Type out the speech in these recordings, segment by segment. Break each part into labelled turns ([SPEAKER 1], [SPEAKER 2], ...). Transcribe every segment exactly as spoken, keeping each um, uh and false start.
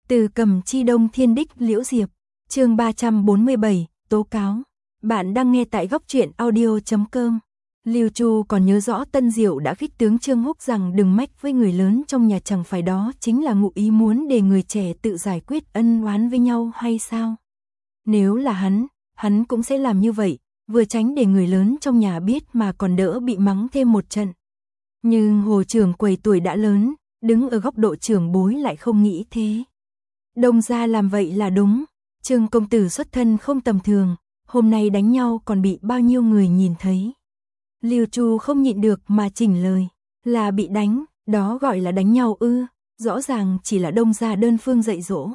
[SPEAKER 1] Từ Cầm Chi Đông Thiên Đích Liễu Diệp, chương ba trăm bốn mươi bảy, tố cáo. Bạn đang nghe tại góc truyện audio chấm com. Lưu Chu còn nhớ rõ Tân Diệu đã khích tướng Trương Húc rằng đừng mách với người lớn trong nhà, chẳng phải đó chính là ngụ ý muốn để người trẻ tự giải quyết ân oán với nhau hay sao? Nếu là hắn, hắn cũng sẽ làm như vậy, vừa tránh để người lớn trong nhà biết mà còn đỡ bị mắng thêm một trận. Nhưng Hồ trưởng quầy tuổi đã lớn, đứng ở góc độ trưởng bối lại không nghĩ thế. Đông gia làm vậy là đúng, Trương công tử xuất thân không tầm thường, hôm nay đánh nhau còn bị bao nhiêu người nhìn thấy. Lưu Chu không nhịn được mà chỉnh lời, là bị đánh, đó gọi là đánh nhau ư, rõ ràng chỉ là Đông gia đơn phương dạy dỗ.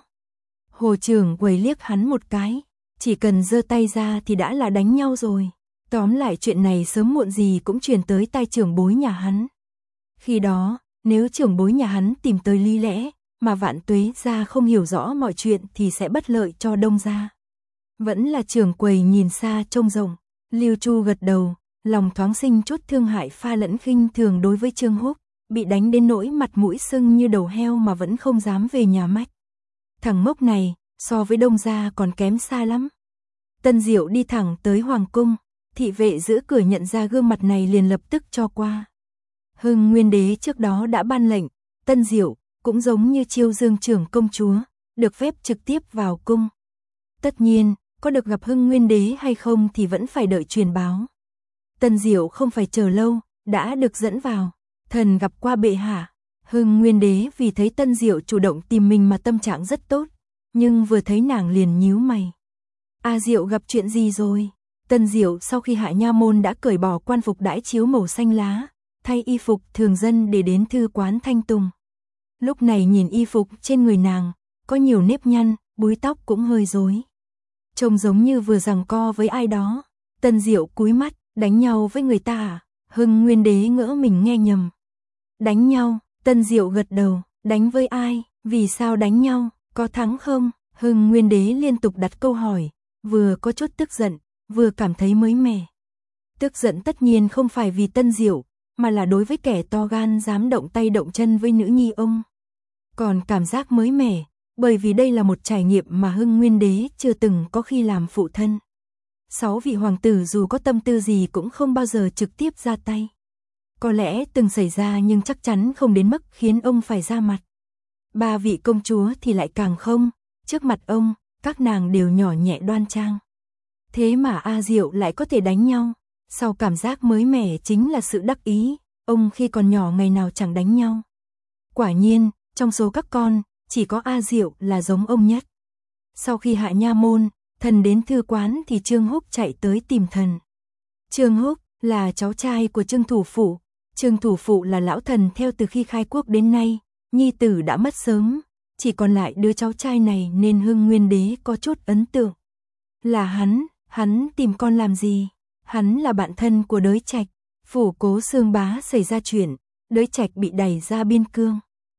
[SPEAKER 1] Hồ trưởng quầy liếc hắn một cái, chỉ cần giơ tay ra thì đã là đánh nhau rồi. Tóm lại chuyện này sớm muộn gì cũng truyền tới tai trưởng bối nhà hắn. Khi đó, nếu trưởng bối nhà hắn tìm tới lý lẽ, mà Vạn Tuế gia không hiểu rõ mọi chuyện thì sẽ bất lợi cho Đông gia. Vẫn là trưởng quầy nhìn xa trông rộng, Lưu Chu gật đầu, lòng thoáng sinh chút thương hại pha lẫn khinh thường đối với Trương Húc, bị đánh đến nỗi mặt mũi sưng như đầu heo mà vẫn không dám về nhà mách. Thằng ngốc này, so với Đông gia còn kém xa lắm. Tân Diệu đi thẳng tới Hoàng cung, thị vệ giữ cửa nhận ra gương mặt này liền lập tức cho qua. Hưng Nguyên Đế trước đó đã ban lệnh, Tân Diệu cũng giống như Chiêu Dương trưởng công chúa, được phép trực tiếp vào cung. Tất nhiên, có được gặp Hưng Nguyên Đế hay không thì vẫn phải đợi truyền báo. Tân Diệu không phải chờ lâu, đã được dẫn vào. Thần gặp qua bệ hạ. Hưng Nguyên Đế vì thấy Tân Diệu chủ động tìm mình mà tâm trạng rất tốt, nhưng vừa thấy nàng liền nhíu mày. A Diệu gặp chuyện gì rồi? Tân Diệu sau khi hạ nha môn đã cởi bỏ quan phục đãi chiếu màu xanh lá, thay y phục thường dân để đến thư quán Thanh Tùng. Lúc này nhìn y phục trên người nàng, có nhiều nếp nhăn, búi tóc cũng hơi rối. Trông giống như vừa giằng co với ai đó. Tân Diệu cúi mắt, đánh nhau với người ta à? Hưng Nguyên Đế ngỡ mình nghe nhầm. Đánh nhau, Tân Diệu gật đầu, đánh với ai, vì sao đánh nhau, có thắng không? Hưng Nguyên Đế liên tục đặt câu hỏi, vừa có chút tức giận, vừa cảm thấy mới mẻ. Tức giận tất nhiên không phải vì Tân Diệu, mà là đối với kẻ to gan dám động tay động chân với nữ nhi ông. Còn cảm giác mới mẻ, bởi vì đây là một trải nghiệm mà Hưng Nguyên Đế chưa từng có khi làm phụ thân. Sáu vị hoàng tử dù có tâm tư gì cũng không bao giờ trực tiếp ra tay. Có lẽ từng xảy ra nhưng chắc chắn không đến mức khiến ông phải ra mặt. Ba vị công chúa thì lại càng không, trước mặt ông, các nàng đều nhỏ nhẹ đoan trang. Thế mà A Diệu lại có thể đánh nhau, sau cảm giác mới mẻ chính là sự đắc ý, ông khi còn nhỏ ngày nào chẳng đánh nhau. Quả nhiên, trong số các con, chỉ có A Diệu là giống ông nhất. Sau khi hạ nha môn, thần đến thư quán thì Trương Húc chạy tới tìm thần. Trương Húc là cháu trai của Trương Thủ Phụ. Trương Thủ Phụ là lão thần theo từ khi khai quốc đến nay, nhi tử đã mất sớm, chỉ còn lại đứa cháu trai này nên Hưng Nguyên Đế có chút ấn tượng. Là hắn, hắn tìm con làm gì? Hắn là bạn thân của Đới Trạch, phủ Cố Xương Bá xảy ra chuyện, Đới Trạch bị đẩy ra biên cương.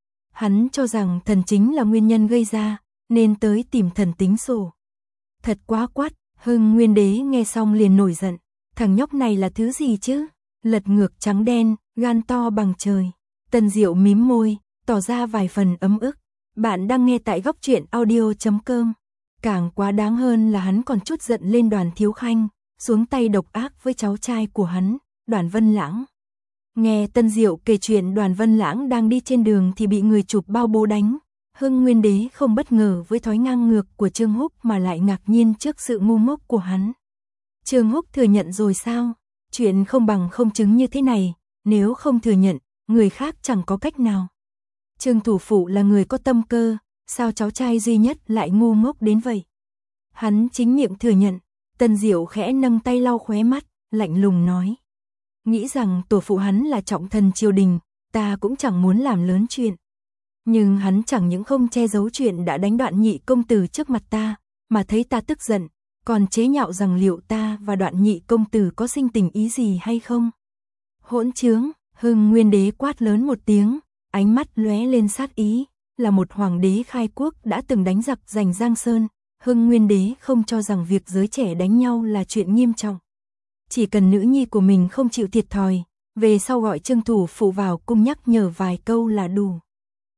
[SPEAKER 1] Hắn cho rằng thần chính là nguyên nhân gây ra, nên tới tìm thần tính sổ. Thật quá quát, Hưng Nguyên Đế nghe xong liền nổi giận, thằng nhóc này là thứ gì chứ? Lật ngược trắng đen, gan to bằng trời. Tân Diệu mím môi, tỏ ra vài phần ấm ức. Bạn đang nghe tại góc truyện audio chấm com. Càng quá đáng hơn là hắn còn chút giận lên Đoàn Thiếu Khanh, xuống tay độc ác với cháu trai của hắn, Đoàn Vân Lãng. Nghe Tân Diệu kể chuyện Đoàn Vân Lãng đang đi trên đường thì bị người chụp bao bố đánh. Hưng Nguyên Đế không bất ngờ với thói ngang ngược của Trương Húc mà lại ngạc nhiên trước sự ngu ngốc của hắn. Trương Húc thừa nhận rồi sao? Chuyện không bằng không chứng như thế này, nếu không thừa nhận, người khác chẳng có cách nào. Trương Thủ Phụ là người có tâm cơ, sao cháu trai duy nhất lại ngu ngốc đến vậy? Hắn chính miệng thừa nhận. Tân Diệu khẽ nâng tay lau khóe mắt, lạnh lùng nói. Nghĩ rằng tổ phụ hắn là trọng thần triều đình, ta cũng chẳng muốn làm lớn chuyện. Nhưng hắn chẳng những không che giấu chuyện đã đánh Đoạn Nhị công tử trước mặt ta, mà thấy ta tức giận, còn chế nhạo rằng liệu ta và Đoạn Nhị công tử có sinh tình ý gì hay không. Hỗn trướng, Hưng Nguyên Đế quát lớn một tiếng, ánh mắt lóe lên sát ý, là một hoàng đế khai quốc đã từng đánh giặc giành Giang Sơn. Hưng Nguyên Đế không cho rằng việc giới trẻ đánh nhau là chuyện nghiêm trọng. Chỉ cần nữ nhi của mình không chịu thiệt thòi, về sau gọi Trương Thủ Phụ vào cung nhắc nhở vài câu là đủ.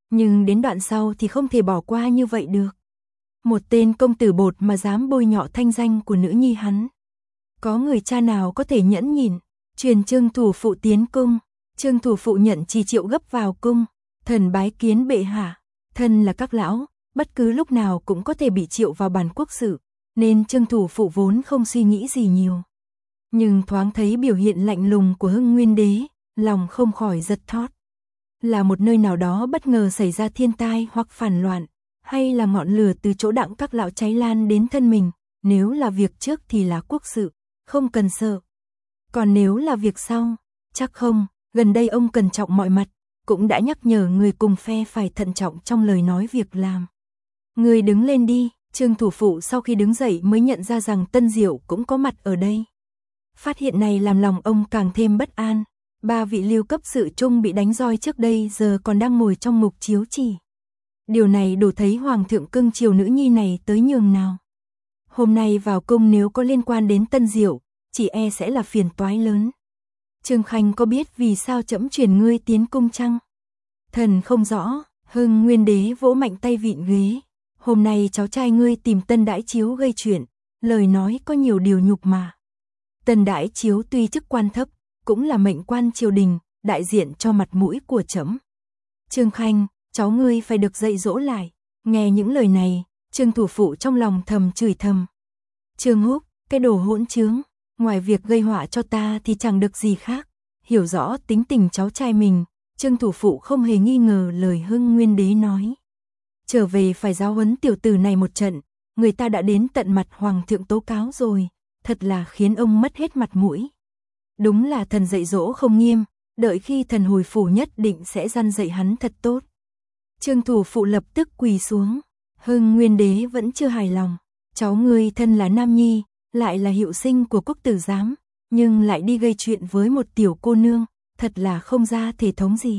[SPEAKER 1] Nhưng đến đoạn sau thì không thể bỏ qua như vậy được. Một tên công tử bột mà dám bôi nhọ thanh danh của nữ nhi hắn. Có người cha nào có thể nhẫn nhịn, truyền Trương thủ phụ tiến cung. Trương thủ phụ nhận chỉ triệu gấp vào cung, thần bái kiến bệ hạ. Thân là các lão, bất cứ lúc nào cũng có thể bị triệu vào bàn quốc sự, nên Trương thủ phụ vốn không suy nghĩ gì nhiều. Nhưng thoáng thấy biểu hiện lạnh lùng của Hưng Nguyên đế, lòng không khỏi giật thót. Là một nơi nào đó bất ngờ xảy ra thiên tai hoặc phản loạn, hay là ngọn lửa từ chỗ đặng các lão cháy lan đến thân mình, nếu là việc trước thì là quốc sự, không cần sợ. Còn nếu là việc sau, chắc không, gần đây ông cẩn trọng mọi mặt, cũng đã nhắc nhở người cùng phe phải thận trọng trong lời nói việc làm. Người đứng lên đi, Trương thủ phụ sau khi đứng dậy mới nhận ra rằng Tân Diệu cũng có mặt ở đây. Phát hiện này làm lòng ông càng thêm bất an. Ba vị lưu cấp sự trung bị đánh roi trước đây giờ còn đang ngồi trong mục chiếu chỉ. Điều này đủ thấy hoàng thượng cưng chiều nữ nhi này tới nhường nào. Hôm nay vào cung nếu có liên quan đến Tân Diệu, chỉ e sẽ là phiền toái lớn. Trương Khanh có biết vì sao trẫm truyền ngươi tiến cung chăng? Thần không rõ. Hưng Nguyên đế vỗ mạnh tay vịn ghế. Hôm nay cháu trai ngươi tìm Tân Đãi Chiếu gây chuyện, lời nói có nhiều điều nhục mà. Tân Đãi Chiếu tuy chức quan thấp, cũng là mệnh quan triều đình, đại diện cho mặt mũi của trẫm. Trương Khanh, cháu ngươi phải được dạy dỗ lại. Nghe những lời này, Trương thủ phụ trong lòng thầm chửi thầm. Trương Húc, cái đồ hỗn trướng, ngoài việc gây họa cho ta thì chẳng được gì khác. Hiểu rõ tính tình cháu trai mình, Trương thủ phụ không hề nghi ngờ lời Hưng Nguyên đế nói. Trở về phải giáo huấn tiểu tử này một trận, người ta đã đến tận mặt hoàng thượng tố cáo rồi, thật là khiến ông mất hết mặt mũi. Đúng là thần dạy dỗ không nghiêm, đợi khi thần hồi phủ nhất định sẽ răn dạy hắn thật tốt. Trương thủ phụ lập tức quỳ xuống. Hưng Nguyên đế vẫn chưa hài lòng. Cháu ngươi thân là nam nhi, lại là hiệu sinh của quốc tử giám, nhưng lại đi gây chuyện với một tiểu cô nương, thật là không ra thể thống gì.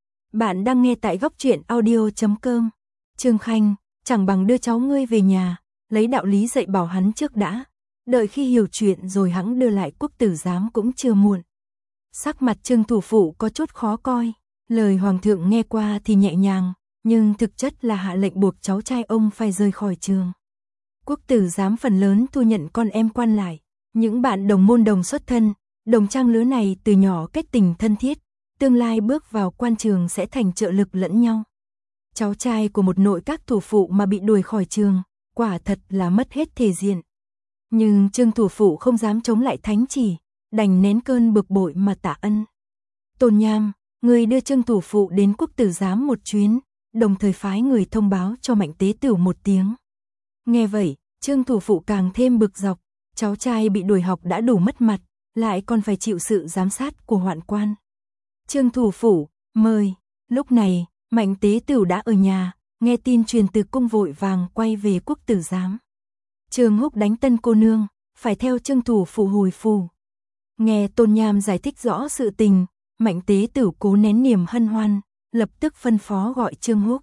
[SPEAKER 1] Bạn đang nghe tại góc truyện audio chấm com. Trương Khanh, chẳng bằng đưa cháu ngươi về nhà, lấy đạo lý dạy bảo hắn trước đã. Đợi khi hiểu chuyện rồi hẵng đưa lại quốc tử giám cũng chưa muộn. Sắc mặt Trương thủ phụ có chút khó coi. Lời hoàng thượng nghe qua thì nhẹ nhàng, nhưng thực chất là hạ lệnh buộc cháu trai ông phải rời khỏi trường. Quốc tử giám phần lớn thu nhận con em quan lại. Những bạn đồng môn đồng xuất thân, đồng trang lứa này từ nhỏ kết tình thân thiết, tương lai bước vào quan trường sẽ thành trợ lực lẫn nhau. Cháu trai của một nội các thủ phụ mà bị đuổi khỏi trường, quả thật là mất hết thể diện. Nhưng Trương thủ phụ không dám chống lại thánh chỉ, đành nén cơn bực bội mà tạ ân. Tôn Nham, người đưa Trương thủ phụ đến quốc tử giám một chuyến, đồng thời phái người thông báo cho Mạnh Tế Tửu một tiếng. Nghe vậy, Trương thủ phụ càng thêm bực dọc, cháu trai bị đuổi học đã đủ mất mặt, lại còn phải chịu sự giám sát của hoạn quan. Trương thủ phụ, mời. Lúc này, Mạnh Tế Tửu đã ở nhà, nghe tin truyền từ cung vội vàng quay về quốc tử giám. Trương Húc đánh Tân cô nương, phải theo Trương thủ phụ hồi phủ. Nghe Tôn Nham giải thích rõ sự tình, Mạnh Tế Tửu cố nén niềm hân hoan, lập tức phân phó gọi Trương Húc.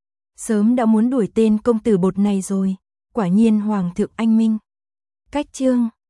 [SPEAKER 1] Sớm đã muốn đuổi tên công tử bột này rồi, quả nhiên hoàng thượng anh minh. Cách Trương